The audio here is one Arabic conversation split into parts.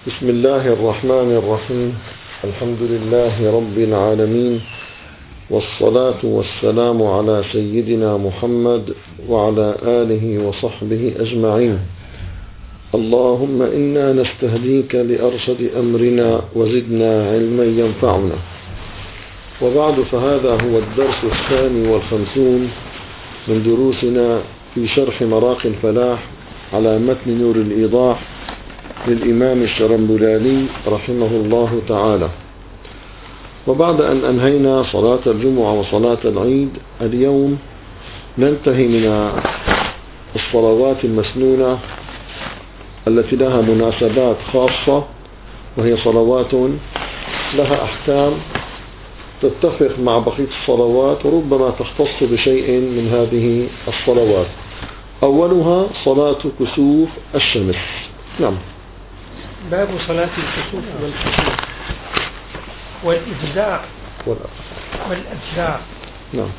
بسم الله الرحمن الرحيم. الحمد لله رب العالمين، والصلاة والسلام على سيدنا محمد وعلى آله وصحبه أجمعين. اللهم إنا نستهديك لأرشد أمرنا وزدنا علما ينفعنا. وبعد، فهذا هو الدرس 52 من دروسنا في شرح مراقي الفلاح على متن نور الإيضاح للإمام الشرنبلالي رحمه الله تعالى. وبعد أن أنهينا صلاة الجمعة وصلاة العيد، اليوم ننتهي من الصلوات المسنونة التي لها مناسبات خاصة، وهي صلوات لها أحكام تتفق مع بقية الصلوات وربما تختص بشيء من هذه الصلوات. أولها صلاة كسوف الشمس. نعم. باب صلاة الكسوف والكسوف والإفزاع. نعم.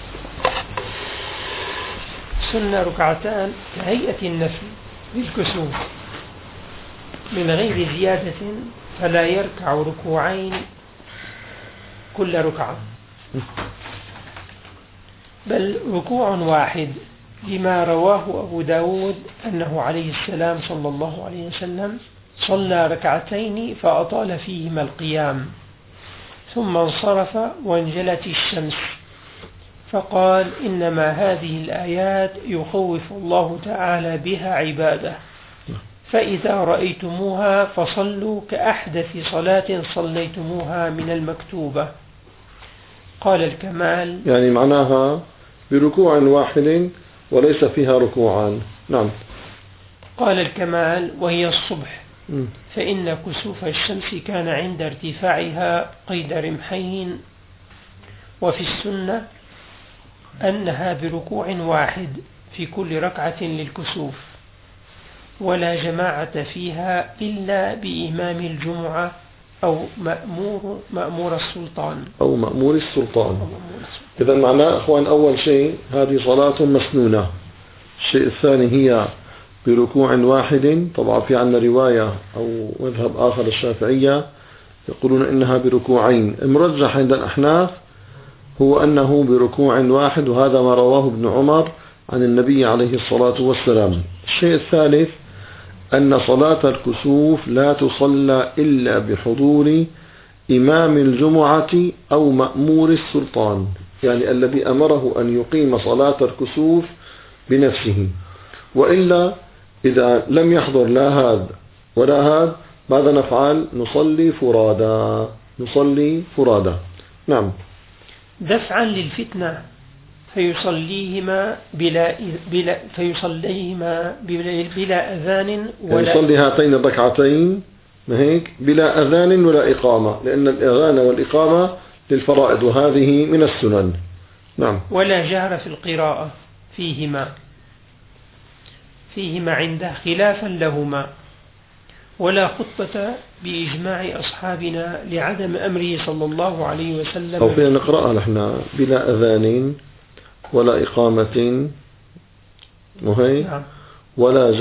سنة ركعتان كهيئة النفل للكسوف من غير زيادة، فلا يركع ركوعين كل ركعة، بل ركوع واحد، لما رواه أبو داود أنه عليه السلام صلى الله عليه وسلم صلى ركعتين فأطال فيهما القيام، ثم انصرف وانجلت الشمس، فقال: إنما هذه الآيات يخوف الله تعالى بها عباده، فإذا رأيتموها فصلوا كأحدث صلاة صليتموها من المكتوبة. قال الكمال، يعني معناها بركوع واحد وليس فيها ركوعان. نعم. قال الكمال: وهي الصبح، فإن كسوف الشمس كان عند ارتفاعها قيد رمحين، وفي السنة أنها بركوع واحد في كل ركعة للكسوف، ولا جماعة فيها إلا بإمام الجمعة أو مأمور السلطان. إذا معناه أخوان، أول شيء هذه صلاة مسنونة. الشيء الثاني هي بركوع واحد. طبعا في عنا رواية أو مذهب آخر الشافعية يقولون إنها بركوعين. المرجح عند الأحناف هو أنه بركوع واحد، وهذا ما رواه ابن عمر عن النبي عليه الصلاة والسلام. الشيء الثالث أن صلاة الكسوف لا تصلى إلا بحضور إمام الجمعة أو مأمور السلطان، يعني الذي أمره أن يقيم صلاة الكسوف بنفسه. وإلا إذا لم يحضر لا هذا ولا هذا، ماذا نفعل؟ نصلي فرادا. نعم. دفعا للفتنة فيصليهما بلا أذان، ولا يصلي هاتين الركعتين هيك بلا أذان ولا إقامة، لأن الأذان والإقامة للفرائض وهذه من السنن. نعم. ولا جهر في القراءة فيهما عنده خلافا لهما، ولا خطبة بإجماع أصحابنا لعدم أمره صلى الله عليه وسلم. أو فينا نقرأها نحن بلا أذان ولا إقامة، نعم. ولا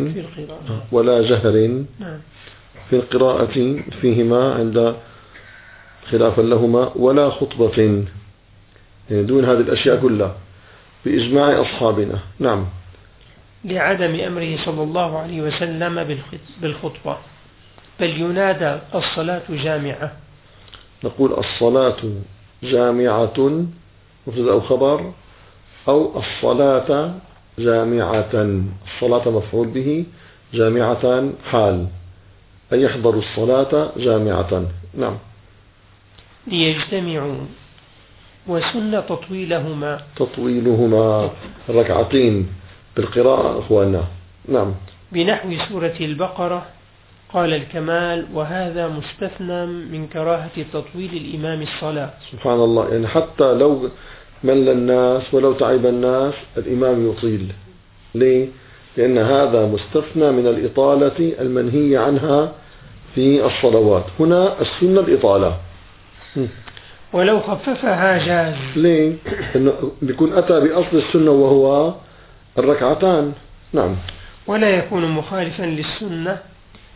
جهر نعم. في القراءة فيهما عند خلافا لهما، ولا خطبة، يعني دون هذه الأشياء كلها بإجماع أصحابنا. نعم. لعدم أمره صلى الله عليه وسلم بالخطبة، بل ينادى الصلاة جامعة. نقول الصلاة جامعة مبتدأ أو خبر، أو الصلاة جامعة. الصلاة مفعول به، جامعة حال، أي يحضر الصلاة جامعة. نعم. ليجتمعوا. وسن تطويلهما الركعتين بالقراءة أخواننا. نعم. بنحو سورة البقرة. قال الكمال: وهذا مستثنى من كراهة تطويل الإمام الصلاة. سبحان الله، يعني حتى لو مل الناس ولو تعب الناس الإمام يطيل. ليه؟ لأن هذا مستثنى من الإطالة المنهي عنها في الصلوات. هنا السنة الإطالة، ولو خففها جاز. ليه؟ إنه بيكون أتى بأصل السنة وهو الركعتان. نعم. ولا يكون مخالفا للسنة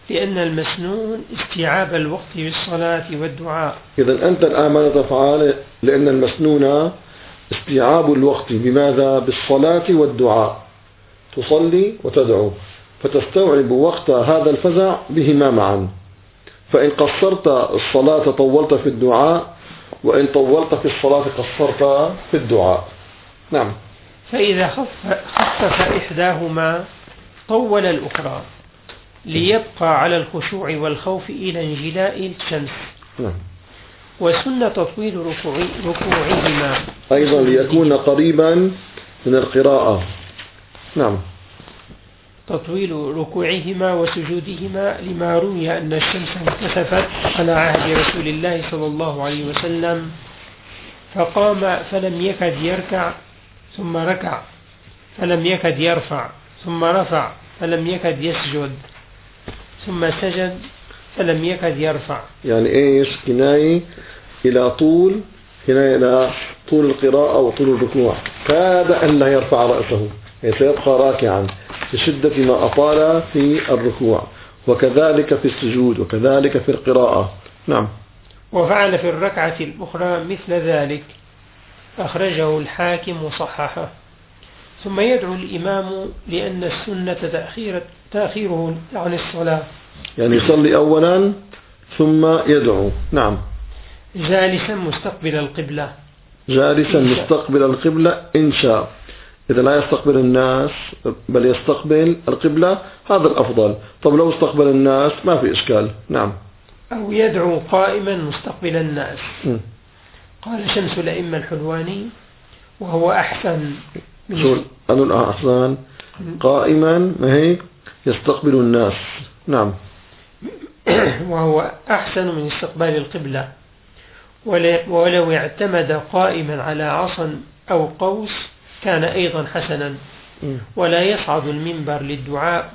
لأن المسنون استيعاب الوقت بالصلاة والدعاء. إذا أنت الآن ماذا تفعل؟ لأن المسنون استيعاب الوقت بماذا؟ بالصلاة والدعاء، تصلي وتدعو، فتستوعب وقت هذا الفزع بهما معا. فإن قصرت الصلاة طولت في الدعاء، وإن طولت في الصلاة قصرت في الدعاء. نعم. فإذا خفف إحداهما طول الأخرى ليبقى على الخشوع والخوف إلى انجلاء الشمس. نعم. وسنة تطويل ركوعهما أيضا ليكون قريبا من القراءة. نعم. تطويل ركوعهما وسجودهما لما روي أن الشمس انكسفت على عهد رسول الله صلى الله عليه وسلم، فقام فلم يكد يركع ثم ركع، فلم يكد يرفع ثم رفع، فلم يكد يسجد ثم سجد، فلم يكد يرفع. يعني إيش؟ كناية إلى طول القراءة وطول الركوع، كاد أن لا يرفع رأسه، يعني سيبقى راكعا بشدة ما أطال في الركوع، وكذلك في السجود، وكذلك في القراءة. نعم. وفعل في الركعة الأخرى مثل ذلك، أخرجه الحاكم وصححه. ثم يدعو الإمام لأن السنة تأخيره عن الصلاة، يعني يصلي أولا ثم يدعو. نعم. جالسا مستقبل القبلة، جالسا مستقبل القبلة إن شاء. إذا لا يستقبل الناس بل يستقبل القبلة هذا الأفضل. طب لو استقبل الناس ما في إشكال. نعم. أو يدعو قائما مستقبل الناس. قال شمس الأئمة الحلواني وهو أحسن أنه أحسن قائما ما هيك يستقبل الناس. نعم. وهو أحسن من استقبال القبلة، ولو اعتمد قائما على عصا أو قوس كان أيضا حسنا. ولا يصعد المنبر للدعاء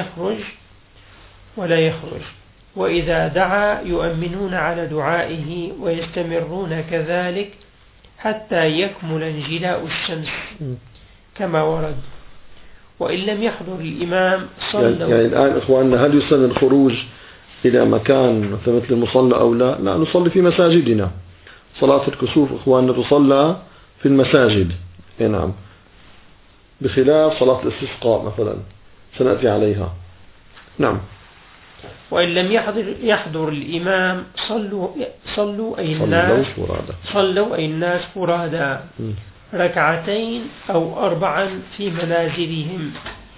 ولا يخرج، وإذا دعا يؤمنون على دعائه ويستمرون كذلك حتى يكمل انجلاء الشمس كما ورد. وإن لم يحضر الإمام صلوا. يعني الآن إخواننا هل يسن الخروج إلى مكان مثل المصلى أو لا؟ لا، نصلي في مساجدنا. صلاة الكسوف إخواننا تصلى في المساجد. نعم. بخلاف صلاة الاستسقاء مثلا سنأتي عليها. نعم. وإن لم يحضر الإمام صلوا أي الناس فرادا ركعتين أو 4 في منازلهم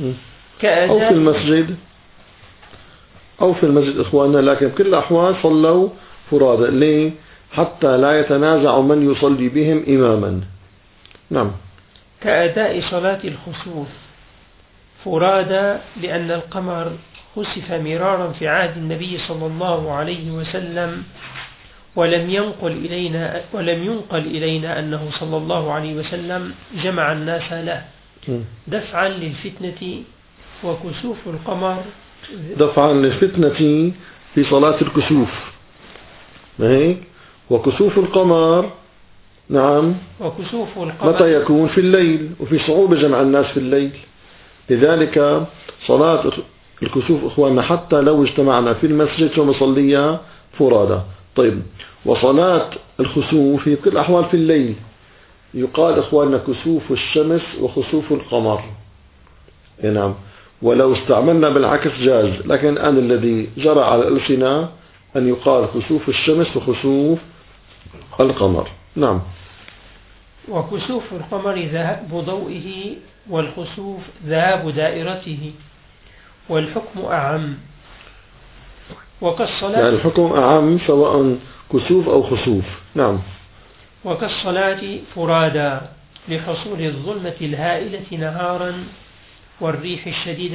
أو في المسجد إخواننا، لكن بكل الأحوال صلوا فرادا. ليه؟ حتى لا يتنازع من يصلي بهم إماما. نعم. كأداء صلاة الخسوف فرادا، لأن القمر خسف مرارا في عهد النبي صلى الله عليه وسلم، ولم ينقل إلينا أنه صلى الله عليه وسلم جمع الناس له دفعا للفتنة. وكسوف القمر دفعا للفتنة في صلاة الكسوف، ما هيك؟ وكسوف القمر نعم وكسوف القمر متى يكون؟ في الليل، وفي صعوبة جمع الناس في الليل. لذلك صلاة الكسوف إخواننا حتى لو اجتمعنا في المسجد فنصليها فرادا. طيب، وصلاة الخسوف في كل الأحوال في الليل. يقال إخواننا كسوف الشمس وخسوف القمر. نعم. ولو استعملنا بالعكس جاز، لكن الآن الذي جرى على الألسنة أن يقال خسوف الشمس وخسوف القمر. نعم. وكسوف القمر ذهاب ضوئه، والخسوف ذهاب دائرته، والحكم أعم. وكالصلاة يعني الحكم أعم سواء كسوف أو خسوف. نعم. وكالصلاة فرادا لحصول الظلمة الهائلة نهارا والريح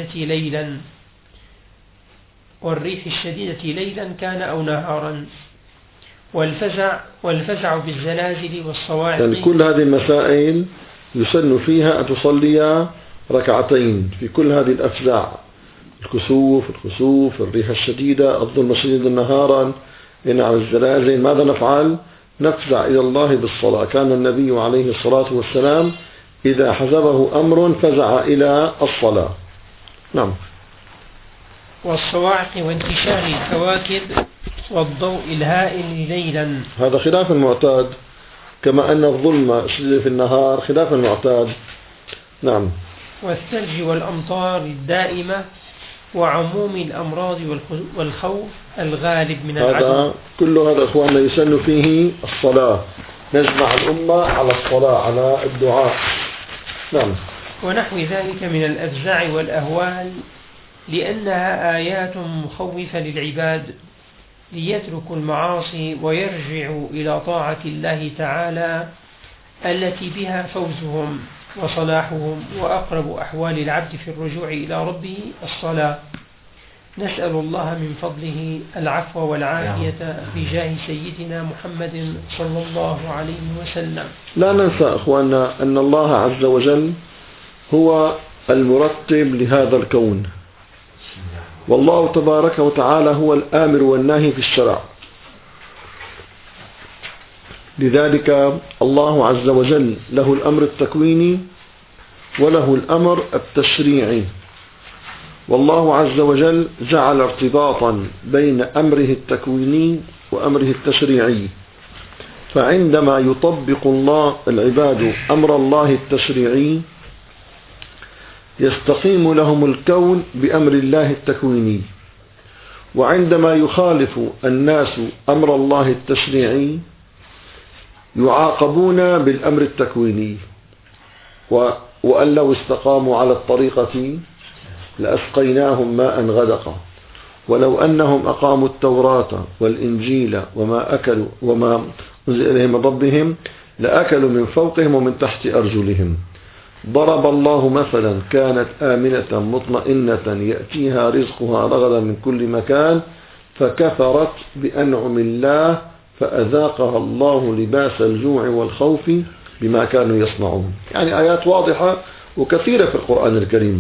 الشديدة ليلا كان أو نهارا، والفزع بالزلازل والصواعق. يعني كل هذه المسائل يسن فيها أن تصلي ركعتين في كل هذه الأفزاع: الخسوف، الريح الشديدة، الظلمة الشديدة نهارا، الزلازل. ماذا نفعل؟ نفزع إلى الله بالصلاة. كان النبي عليه الصلاة والسلام إذا حزبه أمر فزع إلى الصلاة. نعم. والصواعق وانتشار الكواكب والضوء الهائل ليلا. هذا خلاف المعتاد، كما أن الظلمة في النهار خلاف المعتاد. نعم. والثلج والأمطار الدائمة وعموم الأمراض والخوف الغالب من العدو. هذا كل هذا أخواننا يسن فيه الصلاة، نجمع الأمة على الصلاة، على الدعاء. نعم. ونحو ذلك من الأفزاع والأهوال، لأنها آيات مخوفة للعباد ليتركوا المعاصي ويرجعوا إلى طاعة الله تعالى التي بها فوزهم وصلاحهم، وأقرب أحوال العبد في الرجوع إلى ربه الصلاة. نسأل الله من فضله العفو والعافية بجاه سيدنا محمد صلى الله عليه وسلم. لا ننسى أخواننا أن الله عز وجل هو المرتب لهذا الكون، والله تبارك وتعالى هو الآمر والناهي في الشرع. لذلك الله عز وجل له الأمر التكويني وله الأمر التشريعي، والله عز وجل جعل ارتباطا بين أمره التكويني وأمره التشريعي. فعندما يطبق الله العباد أمر الله التشريعي يستقيم لهم الكون بأمر الله التكويني، وعندما يخالف الناس أمر الله التشريعي يعاقبون بالأمر التكويني. وأن لو استقاموا على الطريقة لأسقيناهم ماء غدقا، ولو أنهم أقاموا التوراة والإنجيل وما أنزل إليهم من ربهم لأكلوا من فوقهم ومن تحت أرجلهم. ضرب الله مثلا كانت آمنة مطمئنة يأتيها رزقها رغدا من كل مكان فكفرت بأنعم الله فأذاقها الله لباس الجوع والخوف بما كانوا يصنعون. يعني آيات واضحة وكثيرة في القرآن الكريم،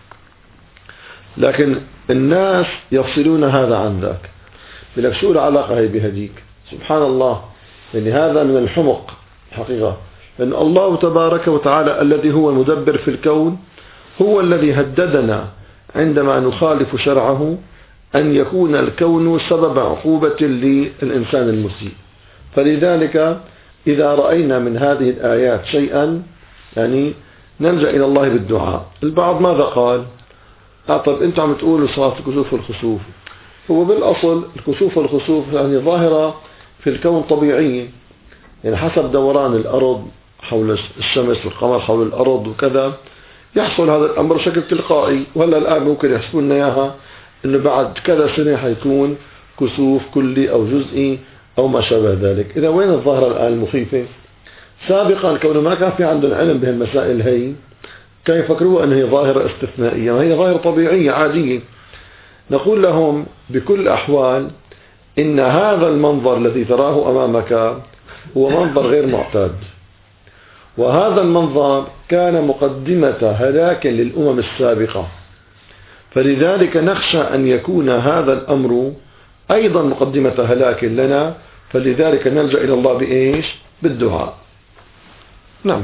لكن الناس يفصلون هذا عن ذاك. بلك شو العلاقة هي بهديك؟ سبحان الله، يعني هذا من الحمق حقيقة، لأن الله تبارك وتعالى الذي هو المدبر في الكون هو الذي هددنا عندما نخالف شرعه أن يكون الكون سبب عقوبة للإنسان المسيء. فلذلك إذا رأينا من هذه الآيات شيئا يعني نلجأ إلى الله بالدعاء. البعض ماذا قال؟ طب أنت عم تقولوا صلاة الكسوف والخسوف، هو بالأصل الكسوف والخسوف يعني ظاهرة في الكون طبيعية، يعني حسب دوران الأرض حول الشمس والقمر حول الأرض وكذا يحصل هذا الأمر بشكل تلقائي. وهلا الآن ممكن يحسبوا لنا إياها إنه بعد كذا سنة حيكون كسوف كلي أو جزئي أو ما شابه ذلك. إذا وين الظاهرة الآن المخيفة؟ سابقا كونه ما كان في عندهم علم بهالمسائل هي كانوا يفكروا أن هي ظاهرة استثنائية، وهي ظاهرة طبيعية عادية. نقول لهم بكل أحوال إن هذا المنظر الذي تراه أمامك هو منظر غير معتاد، وهذا المنظر كان مقدمة هلاك للأمم السابقة، فلذلك نخشى أن يكون هذا الأمر أيضا مقدمة هلاك لنا، فلذلك نلجأ إلى الله بإيش؟ بالدعاء. نعم.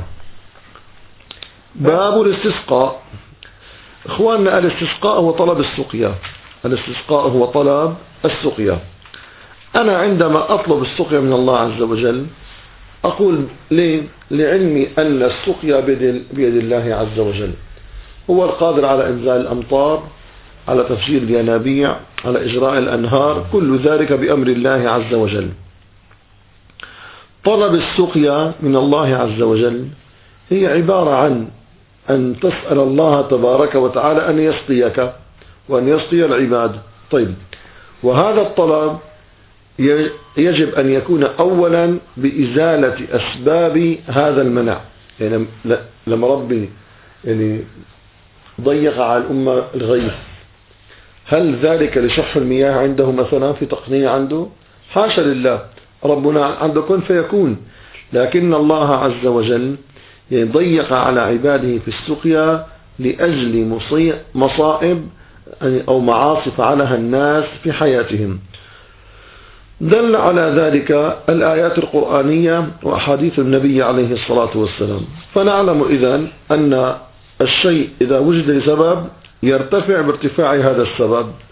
باب الاستسقاء. إخواننا الاستسقاء هو طلب السقيا، الاستسقاء هو طلب السقيا. أنا عندما أطلب السقيا من الله عز وجل أقول ليه؟ لعلمي أن السقيا بيد الله عز وجل، هو القادر على إنزال الأمطار، على تفجير الينابيع، على إجراء الأنهار، كل ذلك بأمر الله عز وجل. طلب السقيا من الله عز وجل هي عبارة عن أن تسأل الله تبارك وتعالى أن يسقيك وأن يسقي العباد. طيب، وهذا الطلب يجب أن يكون أولا بإزالة أسباب هذا المنع. يعني لما ربي يعني ضيق على الأمة الغيث، هل ذلك لشح المياه عنده مثلا في تقنية عنده؟ حاشا لله، ربنا عنده كن فيكون. لكن الله عز وجل ضيق على عباده في السقيا لأجل مصائب أو معاصي فعلها الناس في حياتهم. دل على ذلك الآيات القرآنية وأحاديث النبي عليه الصلاة والسلام. فنعلم إذن أن الشيء إذا وجد لسبب يرتفع بارتفاع هذا السبب،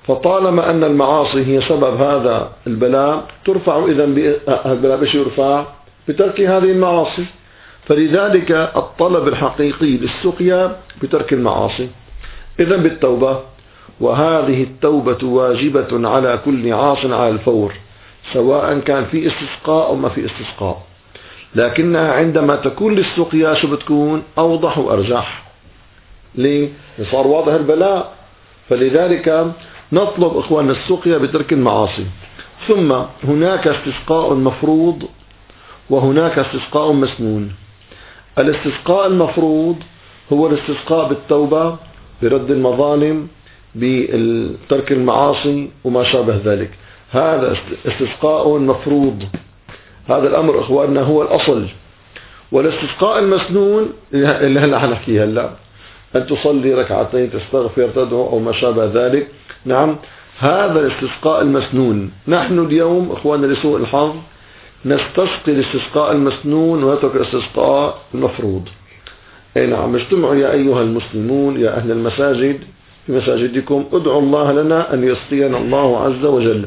فطالما أن المعاصي هي سبب هذا البلاء ترفع، إذن البلاء بش يرفع بترك هذه المعاصي. فلذلك الطلب الحقيقي للسقيا بترك المعاصي، إذن بالتوبة. وهذه التوبة واجبة على كل عاص على الفور، سواء كان في استسقاء أو ما في استسقاء، لكنها عندما تكون للسقيا شو بتكون؟ أوضح وأرجح. ليه؟ صار واضح البلاء. فلذلك نطلب إخواننا السقيا بترك المعاصي. ثم هناك استسقاء مفروض وهناك استسقاء مسنون. الاستسقاء المفروض هو الاستسقاء بالتوبة، برد المظالم، بترك المعاصي وما شابه ذلك. هذا استسقاء مفروض، هذا الأمر إخواننا هو الأصل. والاستسقاء المسنون اللي هلا حنحكيها هلا، أن تصلي ركعتين، تستغفر، تدعو أو ما شابه ذلك. نعم، هذا الاستسقاء المسنون. نحن اليوم إخواننا لسوء الحظ نستسقي الاستسقاء المسنون ونترك الاستسقاء المفروض. أي نعم، اجتمعوا يا أيها المسلمون يا أهل المساجد في مساجدكم، ادعوا الله لنا أن يسقينا الله عز وجل.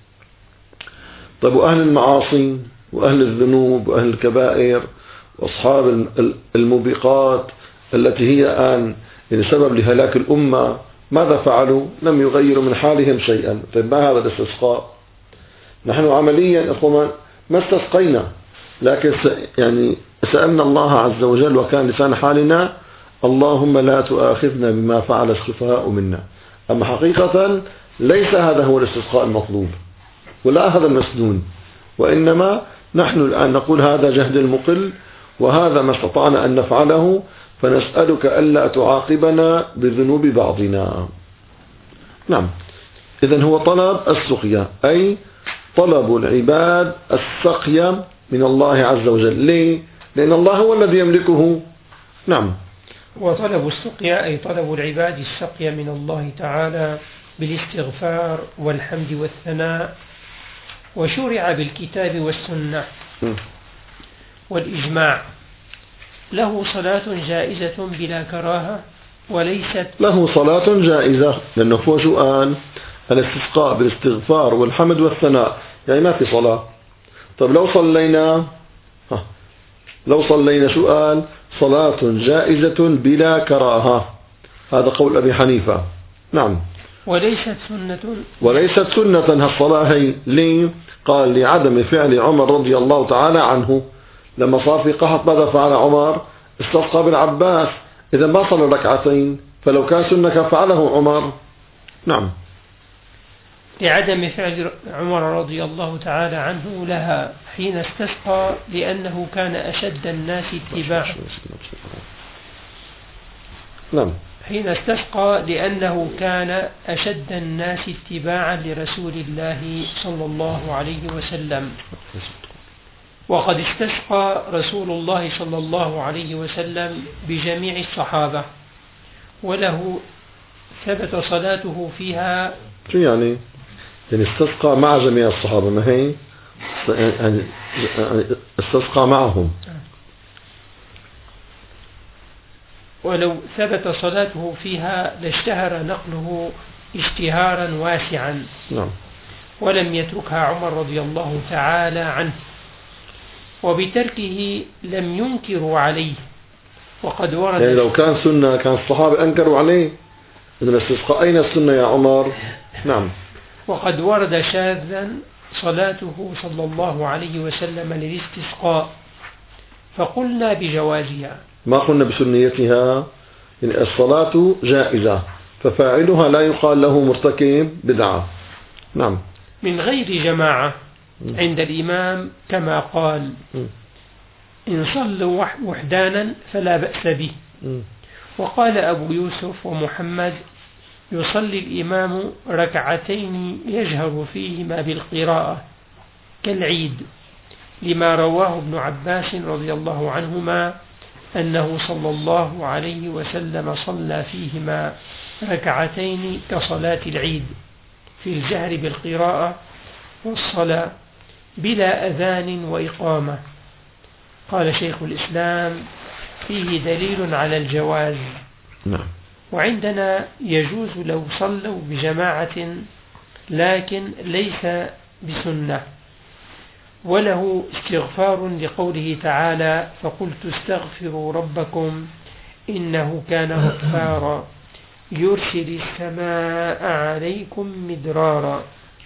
طيب، وأهل المعاصي وأهل الذنوب وأهل الكبائر وأصحاب الموبقات التي هي الآن سبب لهلاك الأمة، ماذا فعلوا؟ لم يغيروا من حالهم شيئا. طيب، ما هذا الاستسقاء؟ نحن عمليا أخوان ما استسقينا، لكن يعني سألنا الله عز وجل، وكان لسان حالنا اللهم لا تؤاخذنا بما فعل السفهاء منا. أما حقيقة ليس هذا هو الاستسقاء المطلوب ولا هذا المسنون، وإنما نحن الآن نقول هذا جهد المقل، وهذا ما استطعنا أن نفعله، فنسألك ألا تعاقبنا بذنوب بعضنا. نعم، إذن هو طلب السقيا، أي طلب العباد السقيا من الله عز وجل. ليه؟ لأن الله هو الذي يملكه. نعم. وطلب السقيا أي طلب العباد السقيا من الله تعالى بالاستغفار والحمد والثناء، وشرع بالكتاب والسنة والإجماع. له صلاة جائزة بلا كراهة وليست له صلاة جائزة، لأنه هو سؤال الاستسقاء بالاستغفار والحمد والثناء، يعني ما في صلاة. طب لو صلينا سؤال صلاة جائزة بلا كراهة، هذا قول أبي حنيفة. نعم. وليست سنة هالصلاة هي. ليه؟ قال لعدم فعل عمر رضي الله تعالى عنه، لما صار في قحط ماذا فعل عمر؟ استسقى بالعباس. إذا ما صلى ركعتين، فلو كان سنة كان فعله عمر. نعم. لعدم فعل عمر رضي الله تعالى عنه لها حين استسقى، لأنه كان أشد الناس اتباعا. نعم. حين استسقى لأنه كان أشد الناس اتباعا لرسول الله صلى الله عليه وسلم. وقد استسقى رسول الله صلى الله عليه وسلم بجميع الصحابة، وله ثبت صلاته فيها. شو يعني استسقى مع جميع الصحابة؟ ما هي يعني استسقى معهم. ولو ثبت صلاته فيها لاشتهر نقله اشتهارا واسعا. نعم. ولم يتركها عمر رضي الله تعالى عنه، وبتركه لم ينكروا عليه. وقد ورد يعني لو كان سنة كان الصحابة أنكروا عليه إن الاستسقاء. أين السنة يا عمر؟ نعم. وقد ورد شاذا صلاته صلى الله عليه وسلم للاستسقاء، فقلنا بجوازها، ما قلنا بسنيتها. يعني الصلاة جائزة، ففاعلها لا يقال له مرتكب بدعة. نعم. من غير جماعة عند الإمام، كما قال إن صلوا وحدانا فلا بأس به. وقال أبو يوسف ومحمد يصلي الإمام ركعتين يجهر فيهما بالقراءة كالعيد، لما رواه ابن عباس رضي الله عنهما أنه صلى الله عليه وسلم صلى فيهما ركعتين كصلاة العيد في الجهر بالقراءة والصلاة بلا أذان وإقامة. قال شيخ الإسلام فيه دليل على الجواز. نعم. وعندنا يجوز لو صلوا بجماعة لكن ليس بسنة. وله استغفار لقوله تعالى: فقلت استغفروا ربكم إنه كان غفارا يرسل السماء عليكم مدرارا.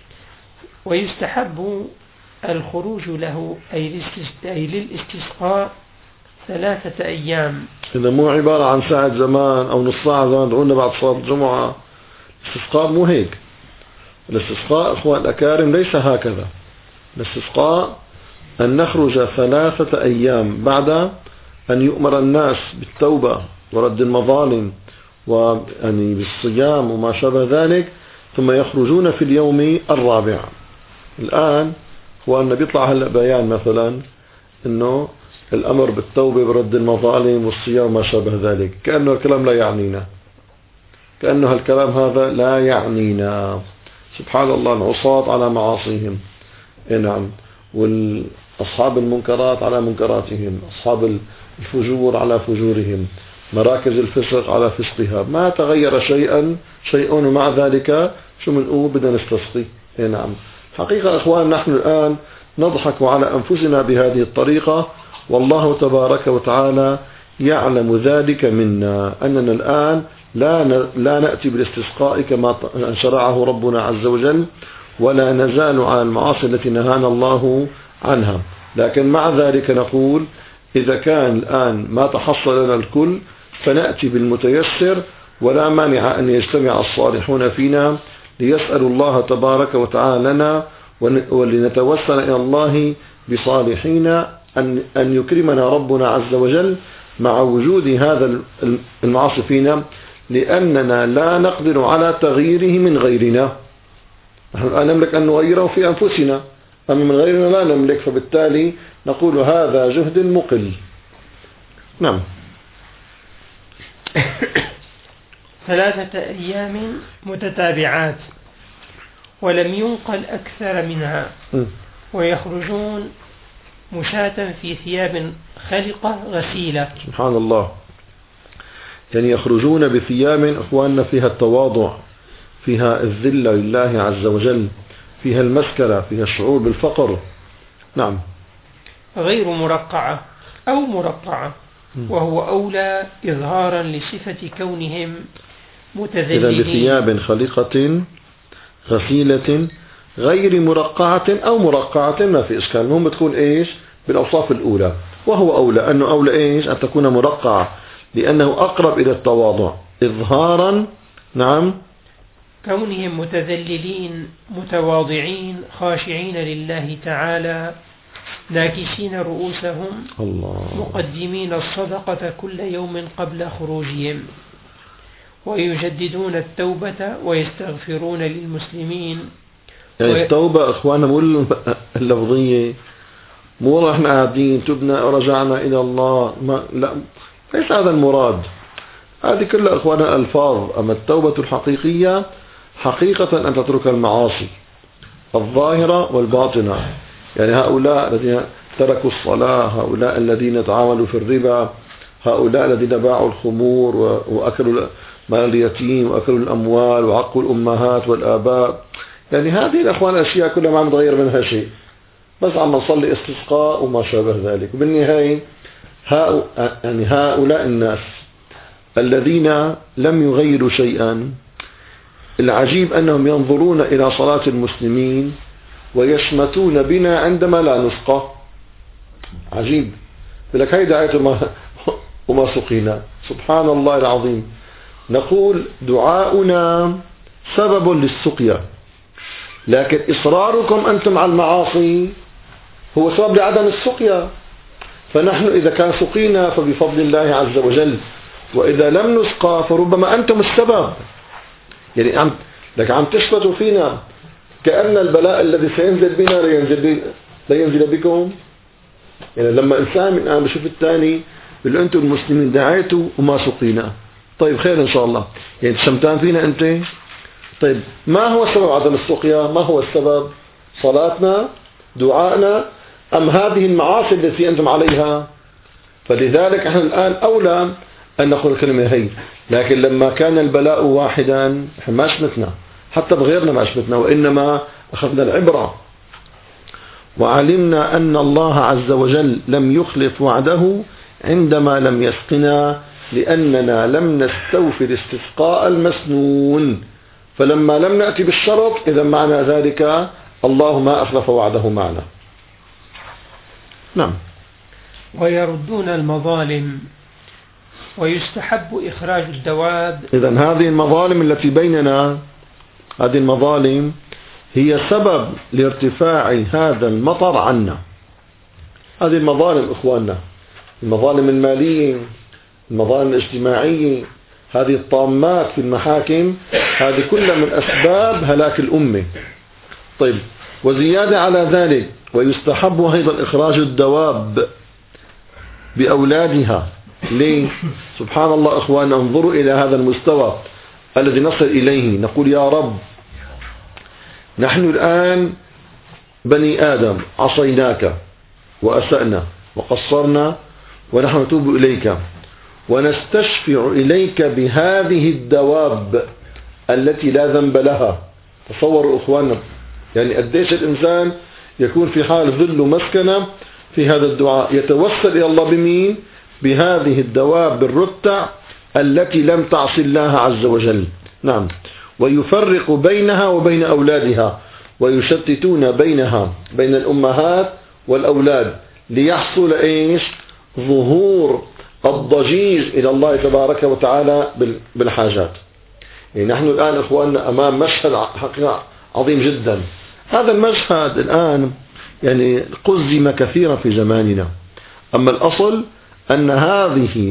ويستحب الخروج له أي للاستسقاء 3 أيام. إذا مو عبارة عن ساعة زمان أو نص ساعة زمان دعونا بعد صلاة الجمعة، الاستسقاء مو هيك. الاستسقاء أخوان الأكارم ليس هكذا. الاستسقاء أن نخرج 3 أيام بعد أن يؤمر الناس بالتوبة ورد المظالم ويعني بالصيام وما شابه ذلك، ثم يخرجون في اليوم الرابع. الآن هو أن بيطلع هلأ بيان مثلا أنه الأمر بالتوبة برد المظالم والصيام وما شابه ذلك، كأنه الكلام لا يعنينا، كأنه الكلام هذا لا يعنينا. سبحان الله، العصاة على معاصيهم، نعم، والأصحاب المنكرات على منكراتهم، أصحاب الفجور على فجورهم، مراكز الفسق على فسقها، ما تغير شيء ومع ذلك شو منقول بدنا نستسقي. نعم، حقيقة أخوان نحن الآن نضحك على أنفسنا بهذه الطريقة، والله تبارك وتعالى يعلم ذلك منا، أننا الآن لا نأتي بالاستسقاء كما شرعه ربنا عز وجل، ولا نزال على المعاصي التي نهانا الله عنها. لكن مع ذلك نقول إذا كان الآن ما تحصل لنا الكل فنأتي بالمتيسر، ولا مانع أن يجتمع الصالحون فينا ليسألوا الله تبارك وتعالى لنا، ولنتوسل إلى الله بصالحين أن يكرمنا ربنا عز وجل مع وجود هذا المعاصي فينا، لأننا لا نقدر على تغييره من غيرنا. نحن الآن نملك أن نغيره في أنفسنا، أما من غيرنا لا نملك، فبالتالي نقول هذا جهد مقل. نعم. 3 أيام متتابعات ولم ينقل أكثر منها. ويخرجون مشاة في ثياب خلقة غسيلة. سبحان الله، يعني يخرجون بثياب أخواننا فيها التواضع، فيها الذلة لله عز وجل، فيها المسكرة، فيها الشعور بالفقر. نعم. غير مرقعة أو مرقعة، وهو أولى إظهارا لصفة كونهم متذللين. إذا بثياب خلقة غسيلة غير مرقعة أو مرقعة ما في إشكال، المهم بتكون إيش بالأوصاف الأولى، وهو أولى أنه أولى إيش أن تكون مرقعة، لأنه أقرب إلى التواضع إظهارا. نعم. كونهم متذللين متواضعين خاشعين لله تعالى، ناكسين رؤوسهم، مقدمين الصدقة كل يوم قبل خروجهم، ويجددون التوبة ويستغفرون للمسلمين. يعني التوبة أخوانا مو اللفظية، مو احنا قاعدين تبنا ورجعنا إلى الله، لا، ليس هذا المراد. هذه كلها أخوانا ألفاظ. أما التوبة الحقيقية حقيقة أن تترك المعاصي الظاهرة والباطنة. يعني هؤلاء الذين تركوا الصلاة، هؤلاء الذين تعاملوا في الربا، هؤلاء الذين باعوا الخمور وأكلوا مال اليتيم وأكلوا الأموال وعقوا الأمهات والآباء، يعني هذه الأخوان الأشياء كلها ما عم تغير منها شيء، بس عم نصلي استسقاء وما شابه ذلك. وبالنهاية هؤلاء الناس الذين لم يغيروا شيئا، العجيب أنهم ينظرون إلى صلاة المسلمين ويشمتون بنا عندما لا نسقى. عجيب، لك هيدا آية وما سقينا. سبحان الله العظيم. نقول دعاؤنا سبب للسقيا، لكن إصراركم أنتم على المعاصي هو سبب لعدم السقيا. فنحن إذا كان سقينا فبفضل الله عز وجل، وإذا لم نسقى فربما أنتم السبب. يعني عم تشمتوا فينا كأن البلاء الذي سينزل بنا لا ينزل بكم. يعني لما إنسان من الآن بشوف الثاني بيقول أنتم المسلمين دعيتوا وما سقينا، طيب خير إن شاء الله، يعني تشمتان فينا أنت. طيب ما هو سبب عدم السقيا؟ ما هو السبب؟ صلاتنا، دعائنا، أم هذه المعاصي التي أنتم عليها؟ فلذلك احنا الآن أولى أن نقول الكلمة هي. لكن لما كان البلاء واحدا ما شمتنا، حتى بغيرنا ما شمتنا، وإنما أخذنا العبرة وعلمنا أن الله عز وجل لم يخلف وعده عندما لم يسقنا، لأننا لم نستوفي الاستسقاء المسنون. فلما لم نأتي بالشرط إذا معنى ذلك الله ما أخلف وعده معنا. نعم. ويردون المظالم ويستحب إخراج الدواب. إذن هذه المظالم التي بيننا، هذه المظالم هي سبب لارتفاع هذا المطر عنا. هذه المظالم إخواننا، المظالم المالية، المظالم الاجتماعية، هذه الطامات في المحاكم، هذه كلها من أسباب هلاك الأمة. طيب، وزيادة على ذلك ويستحب أيضا إخراج الدواب بأولادها. ليه؟ سبحان الله إخواننا، انظروا إلى هذا المستوى الذي نصل إليه. نقول يا رب، نحن الآن بني آدم عصيناك وأسأنا وقصرنا، ونحن نتوب إليك ونستشفع إليك بهذه الدواب التي لا ذنب لها. تصوروا إخواننا، يعني قديش الإنسان يكون في حال ذل ومسكنة في هذا الدعاء، يتوسل إلى الله بمين؟ بهذه الدواب الرتع التي لم تعصي الله عز وجل. نعم. ويفرق بينها وبين أولادها، ويشتتون بينها بين الأمهات والأولاد، ليحصل إيش؟ ظهور الضجيج إلى الله تبارك وتعالى بالحاجات. يعني نحن الآن إخواننا أمام مشهد حقيقة عظيم جدا. هذا المشهد الآن يعني قزم كثيرا في زماننا، أما الأصل أن هذه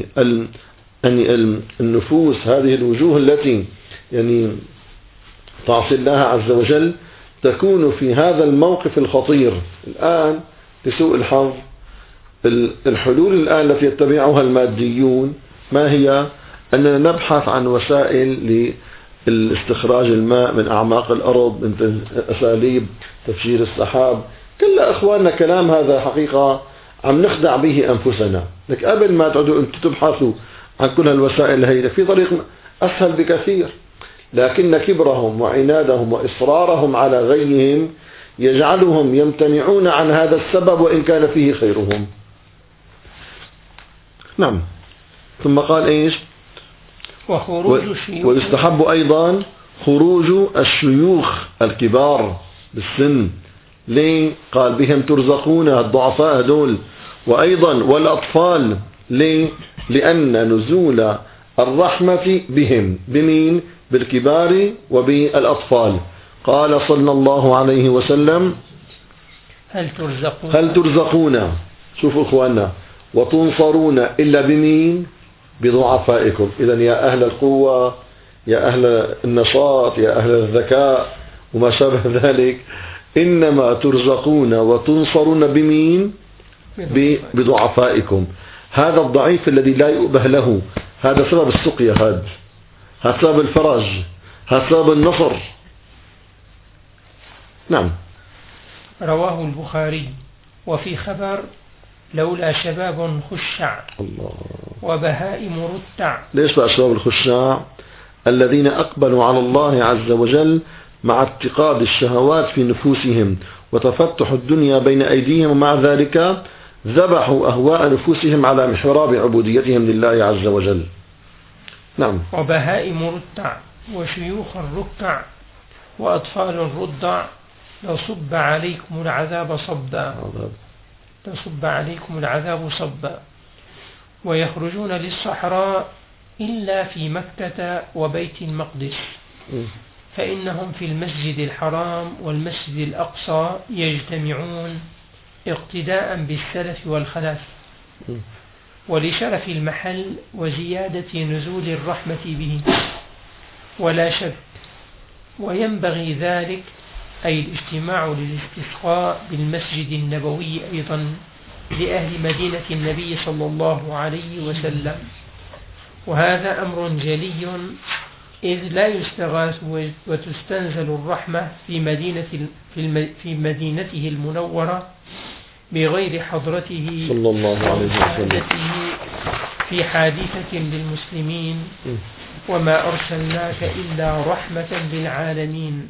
النفوس، هذه الوجوه التي يعني تعصي الله عز وجل تكون في هذا الموقف الخطير. الآن لسوء الحظ الحلول الآن التي يتبعها الماديون ما هي؟ أننا نبحث عن وسائل لاستخراج الماء من أعماق الأرض، من أساليب تفجير السحاب. كل أخواننا كلام هذا حقيقة عم نخدع به أنفسنا. لك قبل ما تقعدوا أنتم تبحثوا عن كل هالوسائل هي، في طريق أسهل بكثير، لكن كبرهم وعنادهم وإصرارهم على غيهم يجعلهم يمتنعون عن هذا السبب وإن كان فيه خيرهم. نعم. ثم قال إيش؟ ويستحب أيضا خروج الشيوخ الكبار بالسن. ليه؟ قال بهم ترزقون، الضعفاء هدول. وأيضا والأطفال. ليه؟ لأن نزول الرحمة بهم بمين؟ بالكبار وبالأطفال. قال صلى الله عليه وسلم هل ترزقون، شوفوا إخواننا، وتنصرون إلا بمين؟ بضعفائكم. إذن يا أهل القوة، يا أهل النشاط، يا أهل الذكاء وما شابه ذلك، إنما ترزقون وتنصرون بمين؟ بضعفائكم. هذا الضعيف الذي لا يؤبه له، هذا سبب السقيا، هذا سبب الفرج، هذا سبب النصر. نعم. رواه البخاري. وفي خبر لولا شباب خشع الله وبهائم رتع. ليش بقى شباب الخشاع؟ الذين أقبلوا على الله عز وجل مع اتقاد الشهوات في نفوسهم وتفتح الدنيا بين أيديهم، ومع ذلك ذبحوا أهواء نفوسهم على محراب عبوديتهم لله عز وجل. نعم. وبهائم رتع وشيوخ الركع وأطفال الرضع لصب عليكم العذاب صبا. تصب عليكم العذاب صبا. ويخرجون للصحراء إلا في مكة وبيت المقدس، فإنهم في المسجد الحرام والمسجد الأقصى يجتمعون اقتداء بالسلف والخلف، ولشرف المحل وزيادة نزول الرحمة به ولا شك. وينبغي ذلك أي الاجتماع للاستسقاء بالمسجد النبوي أيضا لأهل مدينة النبي صلى الله عليه وسلم. وهذا أمر جلي، إذ لا يستغاث وتستنزل الرحمة في مدينته المنورة بغير حضرته صلى الله عليه وسلم في في حادثة للمسلمين وما أرسلناك إلا رحمة للعالمين.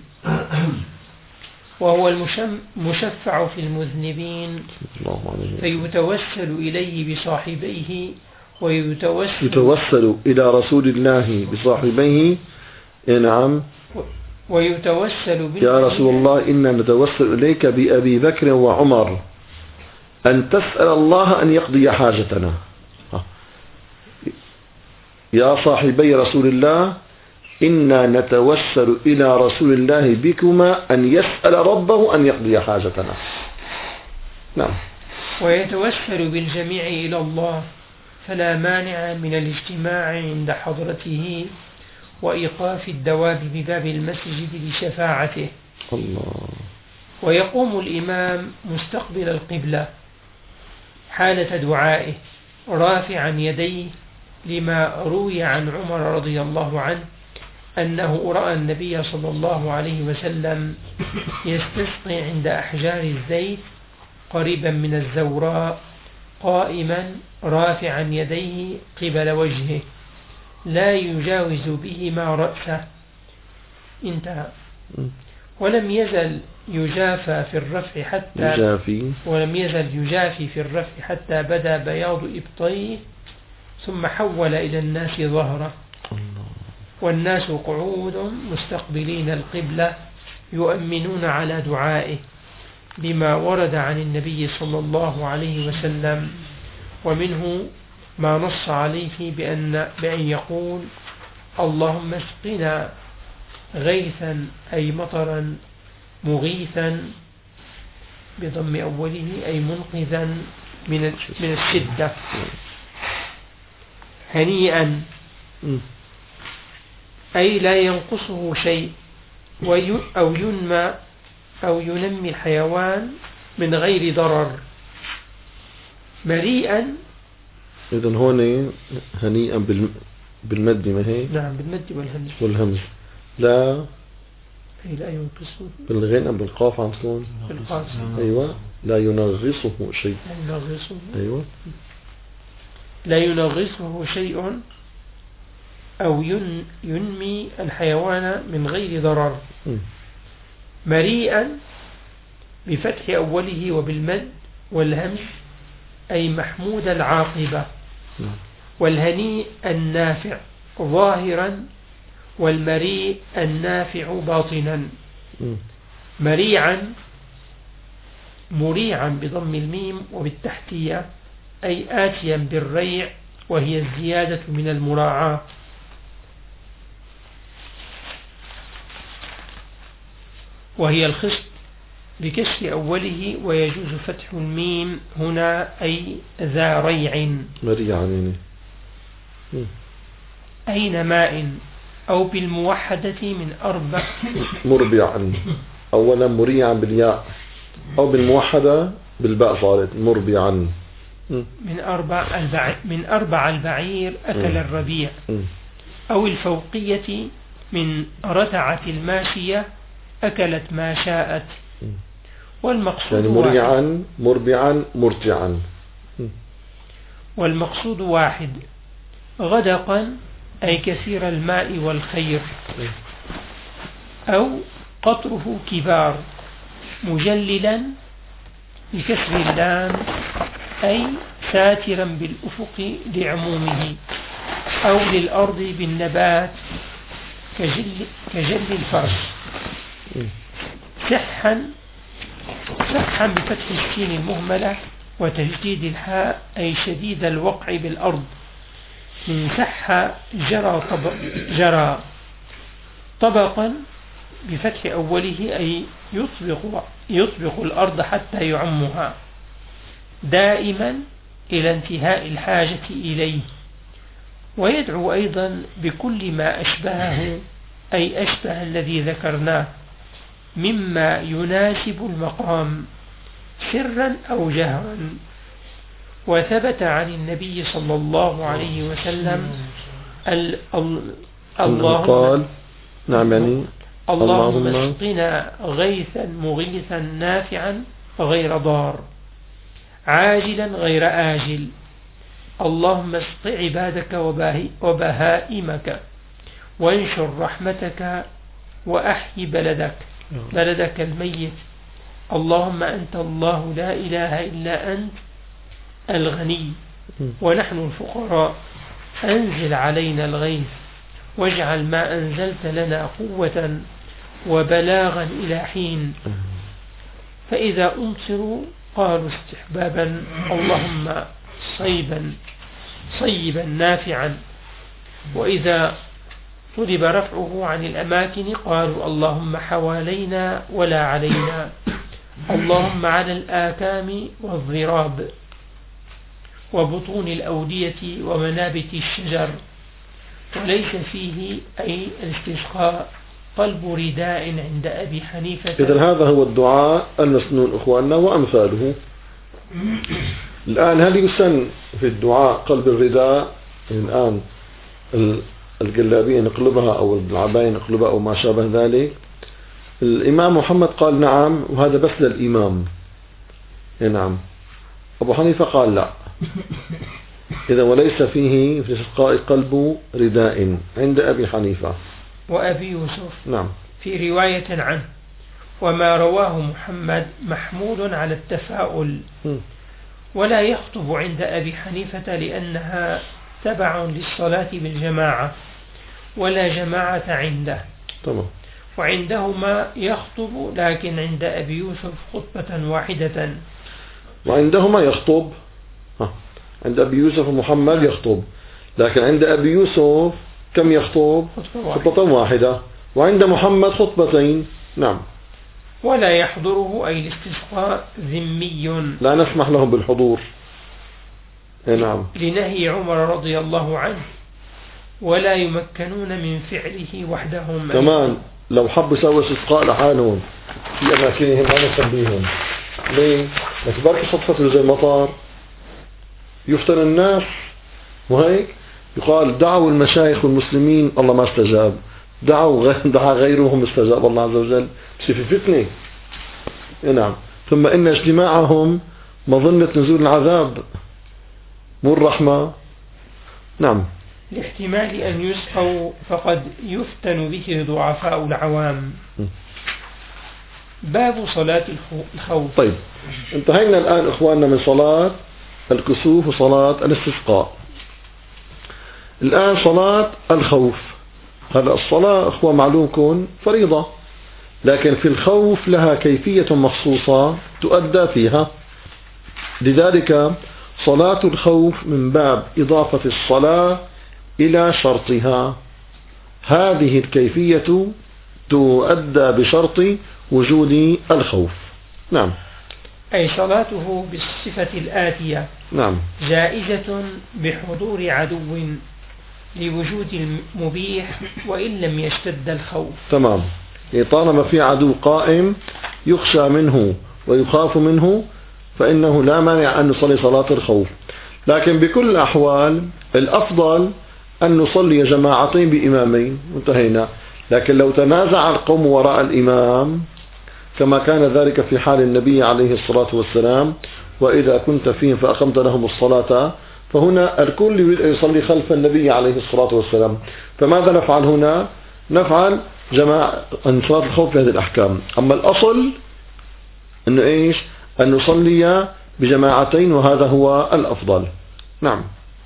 وهو المشفع في المذنبين فيتوسل إليه بصاحبيه يتوسل إلى رسول الله بصاحبيه. نعم. ويتوسل يا رسول الله إنا نتوسل إليك بأبي بكر وعمر أن تسأل الله أن يقضي حاجتنا. يا صاحبي رسول الله إنا نتوسل إلى رسول الله بكما أن يسأل ربه أن يقضي حاجتنا. نعم. ويتوسل بالجميع إلى الله فلا مانع من الاجتماع عند حضرته وإيقاف الدواب بباب المسجد لشفاعته. الله. ويقوم الإمام مستقبل القبلة حالة دعائه رافعا يديه لما روي عن عمر رضي الله عنه أنه رأى النبي صلى الله عليه وسلم يستسقي عند أحجار الزيت قريبا من الزوراء قائما رافعا يديه قبل وجهه لا يجاوز بهما رأسه. انتهى. ولم يزل يجافي في الرفع حتى بدا بياض إبطيه ثم حول إلى الناس ظهره والناس قعود مستقبلين القبلة يؤمنون على دعائه بما ورد عن النبي صلى الله عليه وسلم، ومنه ما نص عليه بأن يقول اللهم اسقنا غيثا أي مطرا مغيثا بضم أوله أي منقذا من الشدة. هنيئا أي لا ينقصه شيء أو ينمي الحيوان من غير ضرر. مريئا إذن هون هنيئا بالمد ما هي؟ نعم بالمد والهمز. لا ينقصه بالغين أم بالقاف عم تكون؟ بالقاف. أيوة. لا ينغصه شيء. أيوة. لا ينغصه شيء أو ينمي الحيوان من غير ضرر. مريئا بفتح أوله وبالمد والهمز أي محمود العاقبة. والهنيء النافع ظاهرا والمريء النافع باطنا. مريعا مريعا بضم الميم وبالتحتية أي آتيا بالريع وهي الزيادة من المراعاة. وهي الخصب بكسر أوله ويجوز فتح الميم هنا أي ذا ريع. مريعا أين ماء أو بالموحدة من 4 مربعا. أولا مريعا بالياء أو بالموحدة بالباء صارت مربعا. من 4 البعير أكل الربيع. أو الفوقية من رتعة الماشية أكلت ما شاءت. والمقصود يعني مريعا مربعا مرتعا. والمقصود واحد غدقا أي كثير الماء والخير. أو قطره كبار مجللا بكسر اللام أي ساترا بالأفق لعمومه. أو للأرض بالنبات كجل الفرس. سحا بفتح السين المهملة وتجديد الحاء أي شديد الوقع بالأرض. من سح جرى طبقا بفتح أوله أي يطبق الأرض حتى يعمها دائما إلى انتهاء الحاجة إليه. ويدعو أيضا بكل ما أشبهه أي أشبه الذي ذكرناه مما يناسب المقام سرا أو جهرا. وثبت عن النبي صلى الله عليه وسلم قال نعم يعني اللهم اسقنا غيثا مغيثا نافعا غير ضار عاجلا غير آجل اللهم اسق عبادك وبهائمك وانشر رحمتك وأحيي بلدك الميت. اللهم أنت الله لا إله إلا أنت الغني ونحن الفقراء، أنزل علينا الغيث واجعل ما أنزلت لنا قوة وبلاغا إلى حين. فإذا أمطروا قالوا استحبابا اللهم صيبا نافعا. وإذا طلب رفعه عن الأماكن قالوا اللهم حوالينا ولا علينا، اللهم على الآكام والضراب وبطون الأودية ومنابت الشجر. وليس فيه أي الاستسقاء طلب رداء عند أبي حنيفة. إذن هذا هو الدعاء المسنون إخواننا وأمثاله. الآن هل يسن في الدعاء قلب الرداء؟ الآن الجلابية نقلبها أو العباية نقلبها أو ما شابه ذلك. الإمام محمد قال نعم، وهذا بس للإمام. نعم. أبو حنيفة قال لا. إذا وليس فيه في استسقاء قلب رداء عند أبي حنيفة. وأبي يوسف نعم في رواية عنه وما رواه محمد محمول على التفاؤل. ولا يخطب عند أبي حنيفة لأنها تبع للصلاة بالجماعة ولا جماعة عنده. طبعا. وعندهما يخطب، لكن عند أبي يوسف خطبة واحدة. وعندهما يخطب، عند أبي يوسف ومحمد يخطب، لكن عند أبي يوسف كم يخطب؟ خطبة واحدة، وعند محمد خطبتين. نعم. ولا يحضره أي الاستسقاء ذمي، لا نسمح لهم بالحضور. نعم. لنهي عمر رضي الله عنه، ولا يمكنون من فعله وحدهم. كمان لو حبوا يسووا استسقاء لحالهم في أماكنهم ما نسميهم. ليه؟ لكن بركة صدفة زي المطار يفتن الناس، وهيك يقال دعوا المشايخ والمسلمين الله ما استجاب، دعا غيرهم استجاب الله عز وجل. بصير في فتنة. نعم. ثم إن اجتماعهم مظنة نزول العذاب مو الرحمة. نعم. لاحتمال أن يسقوا فقد يفتن به ضعفاء العوام. باب صلاة الخوف. طيب انتهينا الآن إخواننا من صلاة الكسوف وصلاة الاستسقاء. الآن صلاة الخوف. هذا الصلاة أخوة معلومكم فريضة، لكن في الخوف لها كيفية مخصوصة تؤدى فيها. لذلك صلاة الخوف من باب إضافة الصلاة إلى شرطها. هذه الكيفية تؤدى بشرط وجود الخوف. نعم. أي صلاته بالصفة الآتية. نعم. جائزة بحضور عدو لوجود المبيح وإن لم يشتد الخوف. تمام. طالما في عدو قائم يخشى منه ويخاف منه فإنه لا مانع أن نصلي صلاة الخوف. لكن بكل الأحوال الأفضل أن نصلي جماعتين بإمامين. انتهينا. لكن لو تنازع القوم وراء الإمام كما كان ذلك في حال النبي عليه الصلاة والسلام، وإذا كنت فيهم فأقمت لهم الصلاة، فهنا الكل يريد أن يصلي خلف النبي عليه الصلاة والسلام. فماذا نفعل هنا؟ نفعل أن صلاة الخوف بهذه الأحكام. أما الأصل أنه إيش؟ أن نصلي بجماعتين، وهذا هو الأفضل. نعم.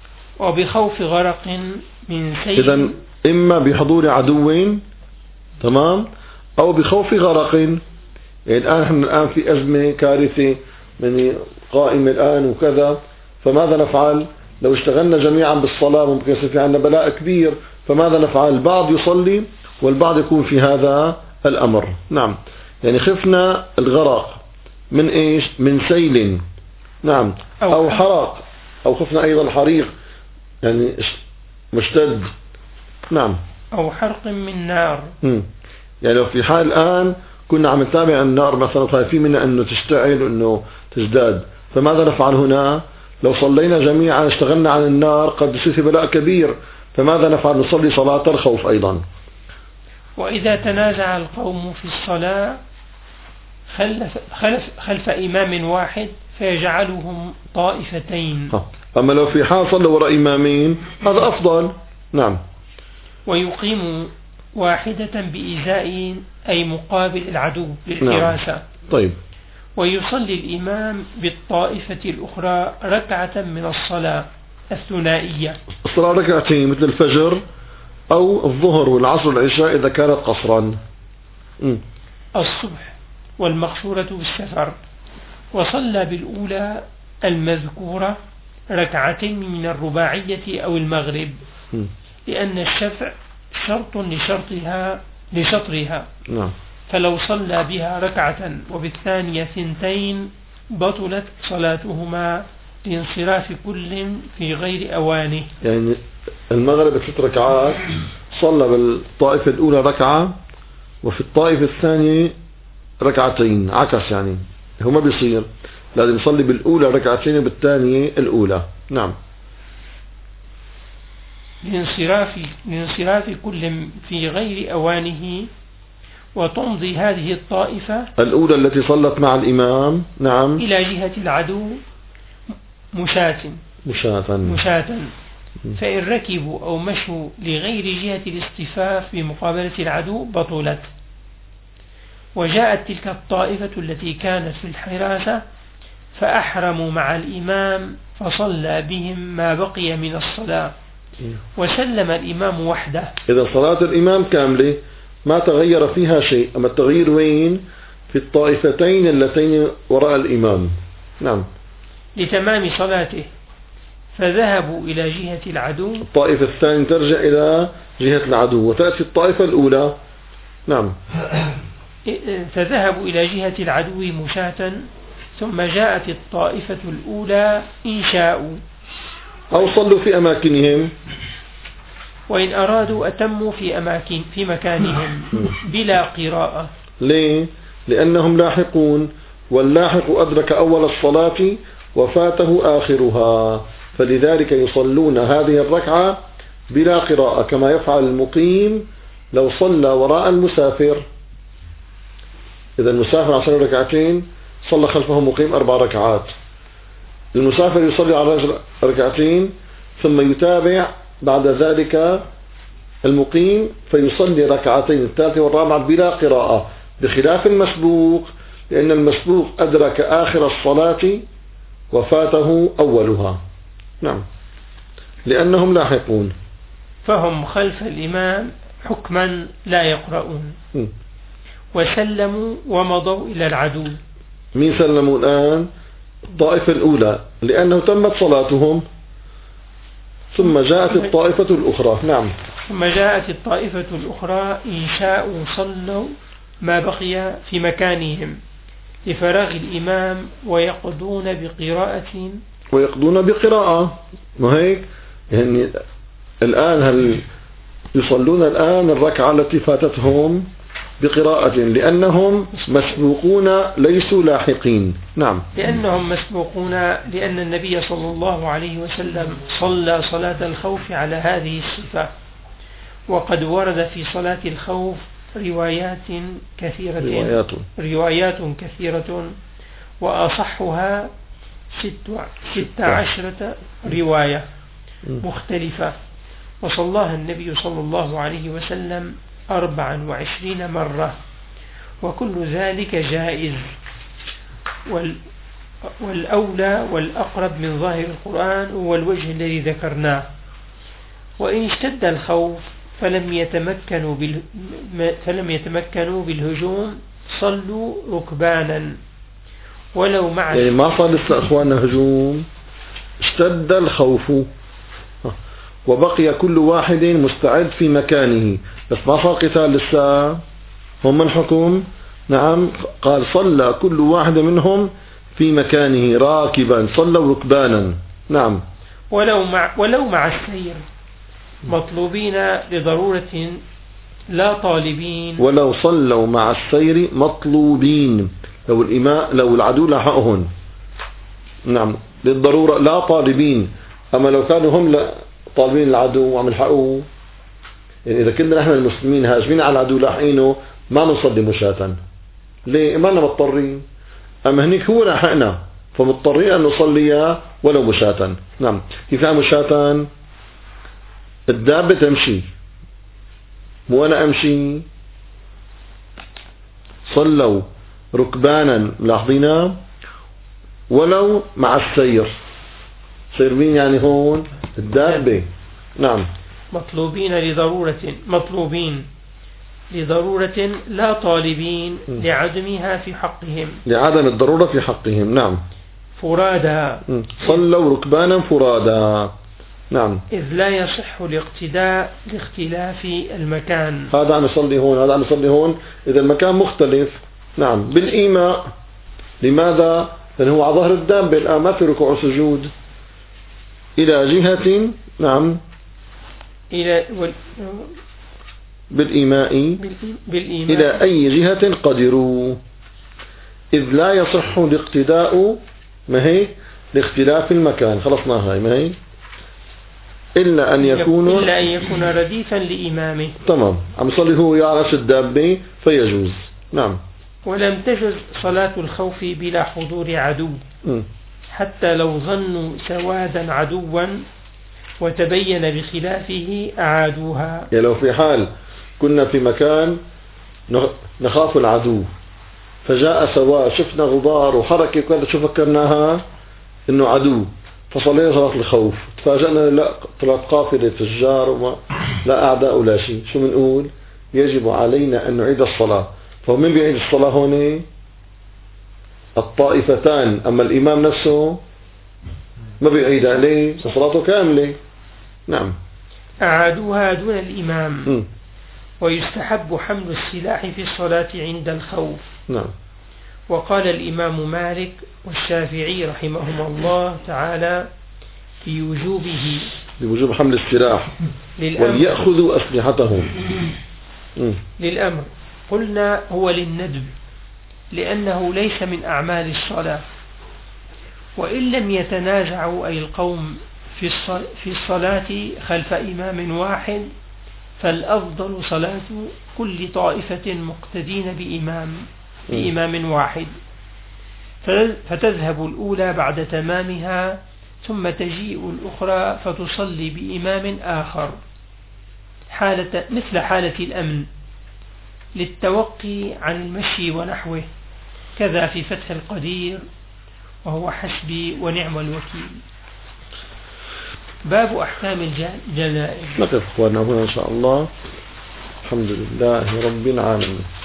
وبخوف غرق من سيل. إذن إما بحضور عدو، تمام، أو بخوف غرق. يعني الآن في أزمة كارثة من قائمة الآن وكذا، فماذا نفعل؟ لو اشتغلنا جميعا بالصلاة ممكن يصير في عندنا بلاء كبير، فماذا نفعل؟ البعض يصلي والبعض يكون في هذا الأمر. نعم. يعني خفنا الغرق من إيش؟ من سيل. نعم. أو حرق، أو خفنا أيضا حريق يعني مشتد. نعم. أو حرق من نار. يعني لو في حال الآن كنا عم نتابع النار مثلا خايفين منها أنه تشتعل وأنه تزداد، فماذا نفعل هنا؟ لو صلينا جميعا اشتغلنا عن النار قد يصير في بلاء كبير، فماذا نفعل؟ نصلي صلاة الخوف أيضا. وإذا تنازع القوم في الصلاة خلف إمام واحد فيجعلهم طائفتين. أما لو في حال صلى وراء إمامين هذا أفضل. نعم. ويقيم واحدة بإزاء أي مقابل العدو للحراسة. نعم. طيب. ويصلي الإمام بالطائفة الأخرى ركعة من الصلاة الثنائية. الصلاة ركعتين مثل الفجر أو الظهر والعصر والعشاء إذا كانت قصرا. الصبح والمقصورة بالسفر. وصلى بالأولى المذكورة ركعتين من الرباعية أو المغرب لأن الشفع شرط لشطرها. نعم. فلو صلى بها ركعة وبالثانية 2 بطلت صلاتهما لانصراف كل في غير أوانه. يعني المغرب 6 ركعات، صلى بالطائفة الأولى ركعة وفي الطائفة الثانية ركعتين، عكس يعني هو ما بيصير، لازم يصلي بالأولى ركعتين وبالثانية الأولى. نعم. لانصراف كل في غير أوانه. وتمضي هذه الطائفة الأولى التي صلت مع الإمام نعم إلى جهة العدو مشاة. فإن ركبوا أو مشوا لغير جهة الاصطفاف بمقابلة العدو بطلت. وجاءت تلك الطائفة التي كانت في الحراسة فأحرموا مع الإمام فصلى بهم ما بقي من الصلاة وسلم الإمام وحده. إذا صلاة الإمام كاملة ما تغير فيها شيء، أما التغيير وين؟ في الطائفتين اللتين وراء الإمام. نعم. لتمام صلاته فذهبوا إلى جهة العدو. الطائفة الثانية ترجع إلى جهة العدو وتأتي الطائفة الأولى. نعم. فذهبوا إلى جهة العدو مشاة ثم جاءت الطائفة الأولى إن شاءوا أو صلوا في أماكنهم، وإن أرادوا أتموا في مكانهم بلا قراءة. ليه؟ لأنهم لاحقون، واللاحق أدرك أول الصلاة وفاته آخرها، فلذلك يصلون هذه الركعة بلا قراءة كما يفعل المقيم لو صلى وراء المسافر. إذا المسافر عشان ركعتين صلى خلفه مقيم 4 ركعات، المسافر يصلي على ركعتين ثم يتابع بعد ذلك المقيم فيصلي ركعتين الثالثة والرابعة بلا قراءة، بخلاف المسبوق، لأن المسبوق أدرك آخر الصلاة وفاته أولها. نعم. لأنهم لاحقون، فهم خلف الإمام حكما لا يقرؤون. وسلموا ومضوا إلى العدو. مين سلموا الآن؟ الطائفة الأولى لأنه تمت صلاتهم، ثم جاءت الطائفة الأخرى. نعم. ثم جاءت الطائفة الأخرى إن شاءوا صلوا ما بقي في مكانهم لفراغ الإمام ويقضون بقراءة. ما هيك يعني الآن هل يصلون الآن الركعة التي فاتتهم بقراءة لأنهم مسبوقون ليسوا لاحقين. نعم. لأنهم مسبوقون، لأن النبي صلى الله عليه وسلم صلى صلاة الخوف على هذه الصفة، وقد ورد في صلاة الخوف روايات كثيرة وأصحها 16 رواية مختلفة، وصلاها النبي صلى الله عليه وسلم 24 مرة، وكل ذلك جائز، والأولى والأقرب من ظاهر القرآن هو الوجه الذي ذكرناه. وإن اشتد الخوف فلم يتمكنوا بالهجوم صلوا ركبانا ولو مع يعني ما صار لسه أخواننا هجوم، اشتد الخوف وبقي كل واحد مستعد في مكانه، بس ما صار قتال لسه. هم من حكم؟ نعم، قال صلى كل واحد منهم في مكانه راكبا، صلوا ركبانا. نعم. ولو مع السير مطلوبين لضرورة لا طالبين. ولو صلوا مع السير مطلوبين، لو العدو لحقهم. نعم، للضرورة لا طالبين. أما لو كانوا هم طالبين العدو وعم يلحقوه، يعني إذا كنا نحن المسلمين هاجمين على العدو لاحقينه ما نصلي مشاة. ليه؟ ما لنا مضطرين. أما هنيك هو لحقنا فمضطرين أن نصلي ولو مشاة. نعم. كيف يعني مشاة؟ الدابة تمشي مو أنا أمشي. صلوا ركبانا ملاحظين ولو مع السير. سير مين يعني هون؟ الدابة. نعم. مطلوبين لضرورة لا طالبين لعدمها في حقهم، لعدم الضرورة في حقهم. نعم. فرادا. صلوا ركبانا فرادا. نعم. إذ لا يصح الاقتداء لاختلاف المكان. هذا عم يصلي هون، هذا عم يصلي هون، إذا المكان مختلف. نعم. بالإيماء. لماذا؟ لأنه هو على ظهر الدابة الآن ما في ركوع وسجود. إلى جهة. نعم. بالإيماء إلى أي جهة قدروا. إذ لا يصح الاقتداء ما هي لاختلاف المكان. خلصنا هاي ما هي إلا أن يكون رديفا لإمامه. تمام. عم يصلي هو يعرف الدابة فيجوز. نعم. ولم تجز صلاة الخوف بلا حضور عدو حتى لو ظنوا سوادا عدوا وتبين بخلافه أعادوها. يعني لو في حال كنا في مكان نخاف العدو فجاء سواد، شفنا غبار وحركة وكذا، شو فكرناها إنه عدو، فصلينا صلاة الخوف، تفاجأنا لا طلعت قافلة تجار وما لا أعداء ولا شيء. شو بنقول؟ يجب علينا أن نعيد الصلاة. فمن بيعيد الصلاة هون؟ الطائفتان. أما الإمام نفسه ما بيعيد عليه، صلاته كاملة. نعم. أعادوها دون الإمام. ويستحب حمل السلاح في الصلاة عند الخوف. نعم. وقال الإمام مالك والشافعي رحمهما الله تعالى في وجوبه، بوجوب حمل السلاح وليأخذوا أسلحتهم. للأمر. قلنا هو للندب لأنه ليس من أعمال الصلاة. وإن لم يتنازعوا أي القوم في الصلاة خلف إمام واحد فالأفضل صلاة كل طائفة مقتدين بإمام واحد، فتذهب الأولى بعد تمامها ثم تجيء الأخرى فتصلي بإمام آخر مثل حالة الأمن للتوقي عن المشي ونحوه. كذا في فتح القدير وهو حسبي ونعم الوكيل. باب أحكام الجنائز. نقف أخواننا هنا إن شاء الله. الحمد لله رب العالمين.